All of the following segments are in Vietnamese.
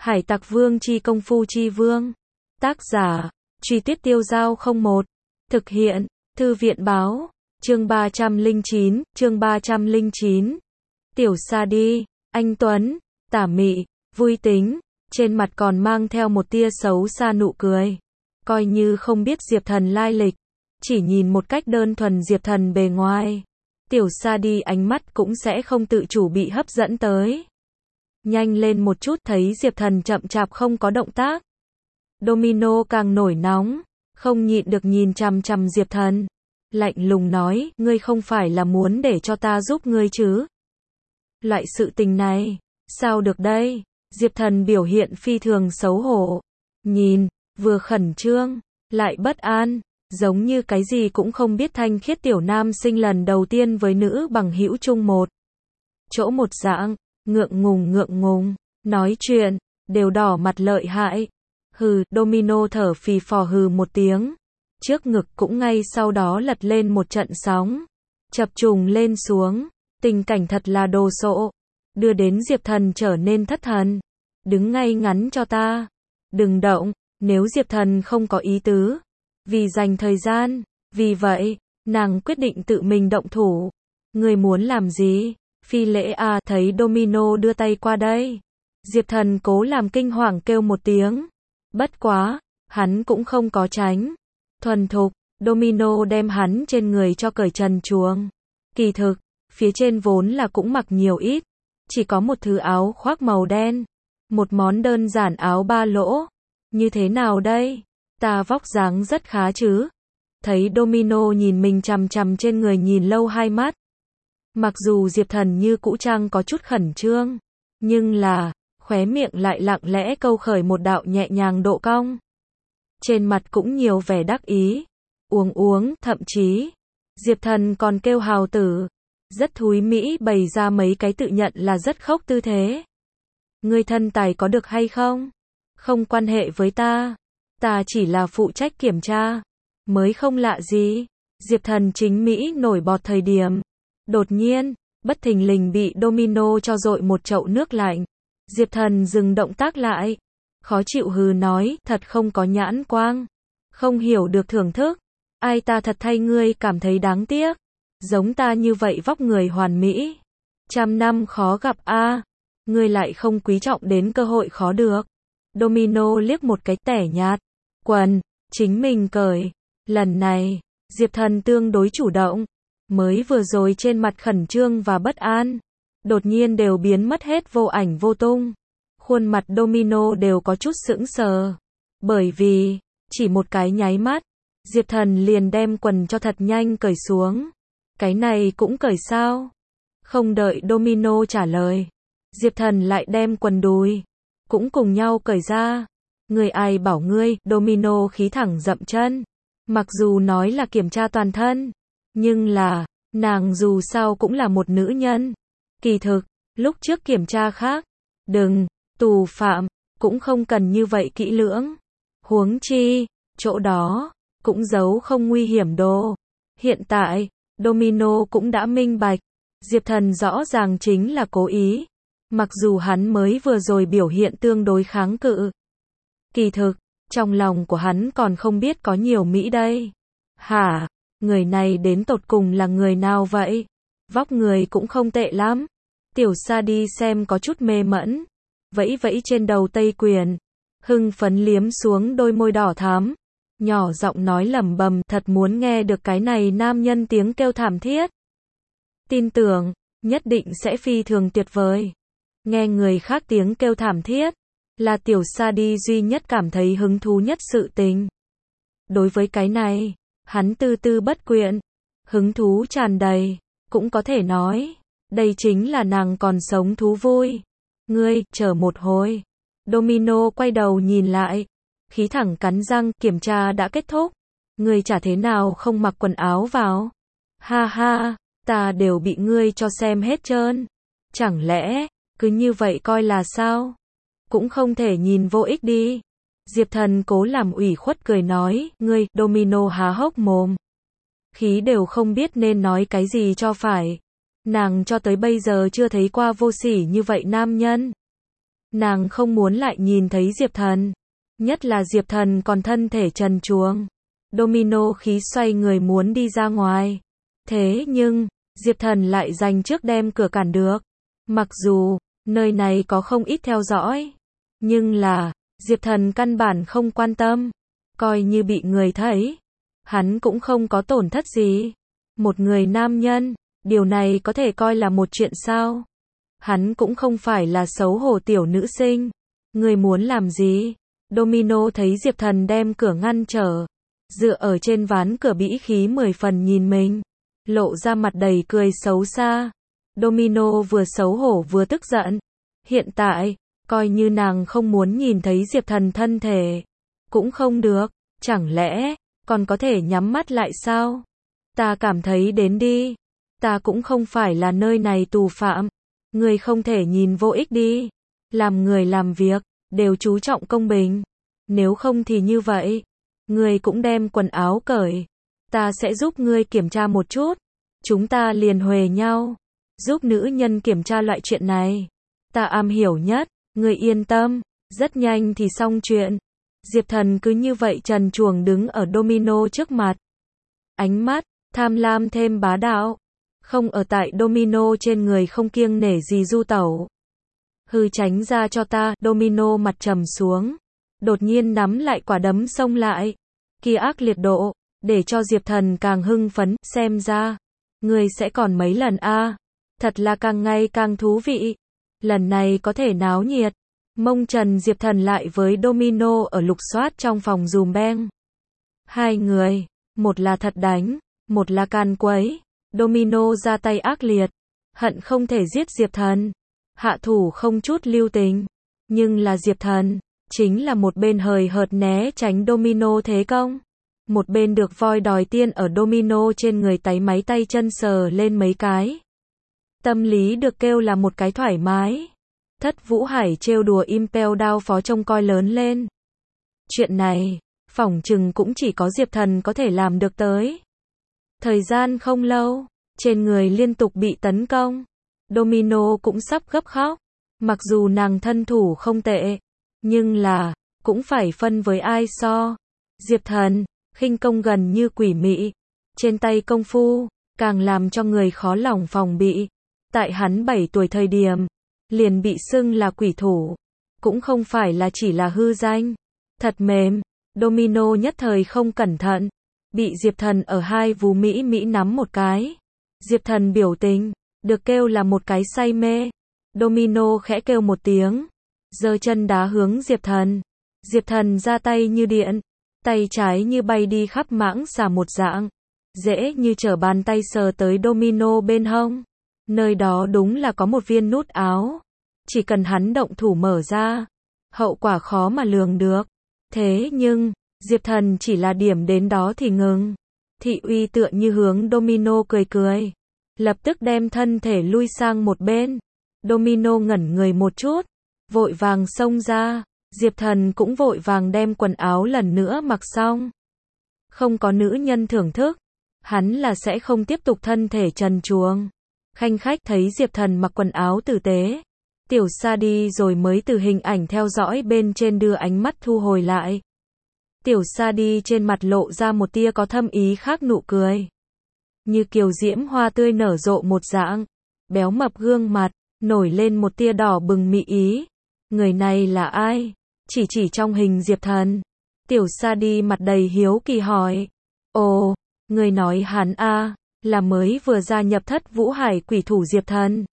Hải Tặc Vương chi công phu chi vương. Tác giả, Truy Tuyết Tiêu Giao 01. Thực hiện, Thư viện báo. Chương 309. Tiểu Sa Đi, anh Tuấn, tả mị, vui tính, trên mặt còn mang theo một tia xấu xa nụ cười. Coi như không biết Diệp Thần lai lịch, chỉ nhìn một cách đơn thuần Diệp Thần bề ngoài, Tiểu Sa Đi ánh mắt cũng sẽ không tự chủ bị hấp dẫn tới. Nhanh lên một chút, thấy Diệp Thần chậm chạp không có động tác. Domino càng nổi nóng, không nhịn được nhìn chằm chằm Diệp Thần, lạnh lùng nói, ngươi không phải là muốn để cho ta giúp ngươi chứ? Loại sự tình này, sao được đây? Diệp Thần biểu hiện phi thường xấu hổ, nhìn, vừa khẩn trương, lại bất an, giống như cái gì cũng không biết thanh khiết tiểu nam sinh lần đầu tiên với nữ bằng hữu chung một chỗ một dạng, ngượng ngùng, nói chuyện, đều đỏ mặt lợi hại. Hừ, Domino thở phì phò hừ một tiếng, trước ngực cũng ngay sau đó lật lên một trận sóng, chập trùng lên xuống, tình cảnh thật là đồ sộ, đưa đến Diệp Thần trở nên thất thần. Đứng ngay ngắn cho ta, đừng động. Nếu Diệp Thần không có ý tứ, vì dành thời gian, vì vậy, nàng quyết định tự mình động thủ. Ngươi muốn làm gì? Phi lễ à? Thấy Domino đưa tay qua đây, Diệp Thần cố làm kinh hoàng kêu một tiếng. Bất quá, hắn cũng không có tránh. Thuần thục, Domino đem hắn trên người cho cởi trần truồng. Kỳ thực, phía trên vốn là cũng mặc nhiều ít, chỉ có một thứ áo khoác màu đen, một món đơn giản áo ba lỗ. Như thế nào đây? Ta vóc dáng rất khá chứ? Thấy Domino nhìn mình chằm chằm trên người nhìn lâu hai mắt. Mặc dù Diệp Thần như cũ trang có chút khẩn trương, nhưng là, khóe miệng lại lặng lẽ câu khởi một đạo nhẹ nhàng độ cong. Trên mặt cũng nhiều vẻ đắc ý. Uống, thậm chí, Diệp Thần còn kêu hào tử. Rất thúi mỹ bày ra mấy cái tự nhận là rất khốc tư thế. Ngươi thân tài có được hay không? Không quan hệ với ta. Ta chỉ là phụ trách kiểm tra. Mới không lạ gì. Diệp Thần chính Mỹ nổi bọt thời điểm. Đột nhiên, bất thình lình bị Domino cho dội một chậu nước lạnh. Diệp Thần dừng động tác lại. Khó chịu hừ nói, thật không có nhãn quang. Không hiểu được thưởng thức. Ai ta thật thay ngươi cảm thấy đáng tiếc. Giống ta như vậy vóc người hoàn mỹ. 100 năm khó gặp a. Ngươi lại không quý trọng đến cơ hội khó được. Domino liếc một cái tẻ nhạt. Quần, chính mình cởi. Lần này, Diệp Thần tương đối chủ động. Mới vừa rồi trên mặt khẩn trương và bất an, đột nhiên đều biến mất hết vô ảnh vô tung. Khuôn mặt Domino đều có chút sững sờ. Bởi vì, chỉ một cái nháy mắt, Diệp Thần liền đem quần cho thật nhanh cởi xuống. Cái này cũng cởi sao? Không đợi Domino trả lời, Diệp Thần lại đem quần đùi cũng cùng nhau cởi ra. Người ai bảo ngươi? Domino khí thẳng dậm chân. Mặc dù nói là kiểm tra toàn thân, nhưng là, nàng dù sao cũng là một nữ nhân. Kỳ thực, lúc trước kiểm tra khác, đừng, tù phạm, cũng không cần như vậy kỹ lưỡng. Huống chi, chỗ đó, cũng giấu không nguy hiểm đồ. Hiện tại, Domino cũng đã minh bạch, Diệp Thần rõ ràng chính là cố ý. Mặc dù hắn mới vừa rồi biểu hiện tương đối kháng cự. Kỳ thực, trong lòng của hắn còn không biết có nhiều Mỹ đây. Hả? Người này đến tột cùng là người nào vậy? Vóc người cũng không tệ lắm. Tiểu Sa Đi xem có chút mê mẩn. Vẫy vẫy trên đầu tây quyền. Hưng phấn liếm xuống đôi môi đỏ thắm. Nhỏ giọng nói lẩm bẩm, thật muốn nghe được cái này nam nhân tiếng kêu thảm thiết. Tin tưởng, nhất định sẽ phi thường tuyệt vời. Nghe người khác tiếng kêu thảm thiết, là Tiểu Sa Đi duy nhất cảm thấy hứng thú nhất sự tình. Đối với cái này, hắn tư tư bất quyện, hứng thú tràn đầy, cũng có thể nói, đây chính là nàng còn sống thú vui. Ngươi, chờ một hồi. Domino quay đầu nhìn lại, khí thẳng cắn răng, kiểm tra đã kết thúc. Ngươi chả thế nào không mặc quần áo vào. Ha ha, ta đều bị ngươi cho xem hết trơn. Chẳng lẽ, cứ như vậy coi là sao? Cũng không thể nhìn vô ích đi. Diệp Thần cố làm ủy khuất cười nói, ngươi, Domino há hốc mồm. Khí đều không biết nên nói cái gì cho phải. Nàng cho tới bây giờ chưa thấy qua vô sỉ như vậy nam nhân. Nàng không muốn lại nhìn thấy Diệp Thần. Nhất là Diệp Thần còn thân thể trần truồng. Domino khí xoay người muốn đi ra ngoài. Thế nhưng, Diệp Thần lại giành trước đem cửa cản được. Mặc dù, nơi này có không ít theo dõi. Nhưng là, Diệp Thần căn bản không quan tâm. Coi như bị người thấy. Hắn cũng không có tổn thất gì. Một người nam nhân, điều này có thể coi là một chuyện sao? Hắn cũng không phải là xấu hổ tiểu nữ sinh. Người muốn làm gì? Domino thấy Diệp Thần đem cửa ngăn trở. Dựa ở trên ván cửa bĩ khí 10 phần nhìn mình. Lộ ra mặt đầy cười xấu xa. Domino vừa xấu hổ vừa tức giận. Hiện tại, coi như nàng không muốn nhìn thấy Diệp Thần thân thể. Cũng không được. Chẳng lẽ, còn có thể nhắm mắt lại sao? Ta cảm thấy đến đi. Ta cũng không phải là nơi này tù phạm. Người không thể nhìn vô ích đi. Làm người làm việc, đều chú trọng công bình. Nếu không thì như vậy. Người cũng đem quần áo cởi. Ta sẽ giúp ngươi kiểm tra một chút. Chúng ta liền huề nhau. Giúp nữ nhân kiểm tra loại chuyện này. Ta am hiểu nhất. Ngươi yên tâm. Rất nhanh thì xong chuyện. Diệp Thần cứ như vậy trần truồng đứng ở Domino trước mặt. Ánh mắt, tham lam thêm bá đạo. Không ở tại Domino trên người không kiêng nể gì du tẩu. Hư tránh ra cho ta, Domino mặt trầm xuống. Đột nhiên nắm lại quả đấm xông lại. Kia ác liệt độ, để cho Diệp Thần càng hưng phấn, xem ra. Người sẽ còn mấy lần a? Thật là càng ngày càng thú vị. Lần này có thể náo nhiệt. Mông trần Diệp Thần lại với Domino ở lục soát trong phòng dùm beng. Hai người, một là thật đánh, một là can quấy. Domino ra tay ác liệt, hận không thể giết Diệp Thần. Hạ thủ không chút lưu tình. Nhưng là Diệp Thần, chính là một bên hời hợt né tránh Domino thế công. Một bên được voi đòi tiên ở Domino trên người táy máy tay chân sờ lên mấy cái. Tâm lý được kêu là một cái thoải mái. Thất Vũ Hải trêu đùa Impel Down phó trông coi lớn lên. Chuyện này, phỏng chừng cũng chỉ có Diệp Thần có thể làm được tới. Thời gian không lâu, trên người liên tục bị tấn công. Domino cũng sắp gấp khóc. Mặc dù nàng thân thủ không tệ, nhưng là, cũng phải phân với ai so. Diệp Thần, khinh công gần như quỷ mị. Trên tay công phu, càng làm cho người khó lòng phòng bị. Tại hắn 7 tuổi thời điểm, liền bị xưng là quỷ thủ. Cũng không phải là chỉ là hư danh. Thật mềm, Domino nhất thời không cẩn thận. Bị Diệp Thần ở hai vú Mỹ nắm một cái. Diệp Thần biểu tình, được kêu là một cái say mê. Domino khẽ kêu một tiếng. Giơ chân đá hướng Diệp Thần. Diệp Thần ra tay như điện. Tay trái như bay đi khắp mãng xà một dạng. Dễ như trở bàn tay sờ tới Domino bên hông. Nơi đó đúng là có một viên nút áo. Chỉ cần hắn động thủ mở ra. Hậu quả khó mà lường được. Thế nhưng, Diệp Thần chỉ là điểm đến đó thì ngừng. Thị uy tựa như hướng Domino cười cười. Lập tức đem thân thể lui sang một bên. Domino ngẩn người một chút. Vội vàng xông ra. Diệp Thần cũng vội vàng đem quần áo lần nữa mặc xong. Không có nữ nhân thưởng thức. Hắn là sẽ không tiếp tục thân thể trần truồng. Khanh khách thấy Diệp Thần mặc quần áo tử tế. Tiểu Sa đi rồi mới từ hình ảnh theo dõi bên trên đưa ánh mắt thu hồi lại. Tiểu Sa đi trên mặt lộ ra một tia có thâm ý khác nụ cười. Như kiều diễm hoa tươi nở rộ một dạng. Béo mập gương mặt, nổi lên một tia đỏ bừng mị ý. Người này là ai? Chỉ trong hình Diệp Thần. Tiểu Sa đi mặt đầy hiếu kỳ hỏi. Ồ, người nói hắn a là mới vừa gia nhập Thất Vũ Hải quỷ thủ Diệp Thần.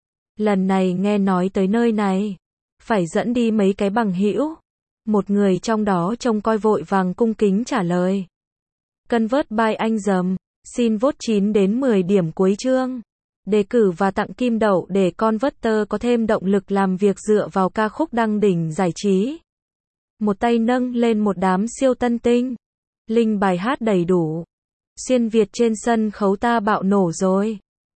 Lần này nghe nói tới nơi này, phải dẫn đi mấy cái bằng hữu. Một người trong đó trông coi vội vàng cung kính trả lời. Convert by anh dầm, xin vote 9 đến 10 điểm cuối chương. Đề cử và tặng kim đậu để Converter có thêm động lực làm việc dựa vào ca khúc đăng đỉnh giải trí. Một tay nâng lên một đám siêu tân tinh. Link bài hát đầy đủ. Xuyên Việt trên sân khấu ta bạo nổ rồi.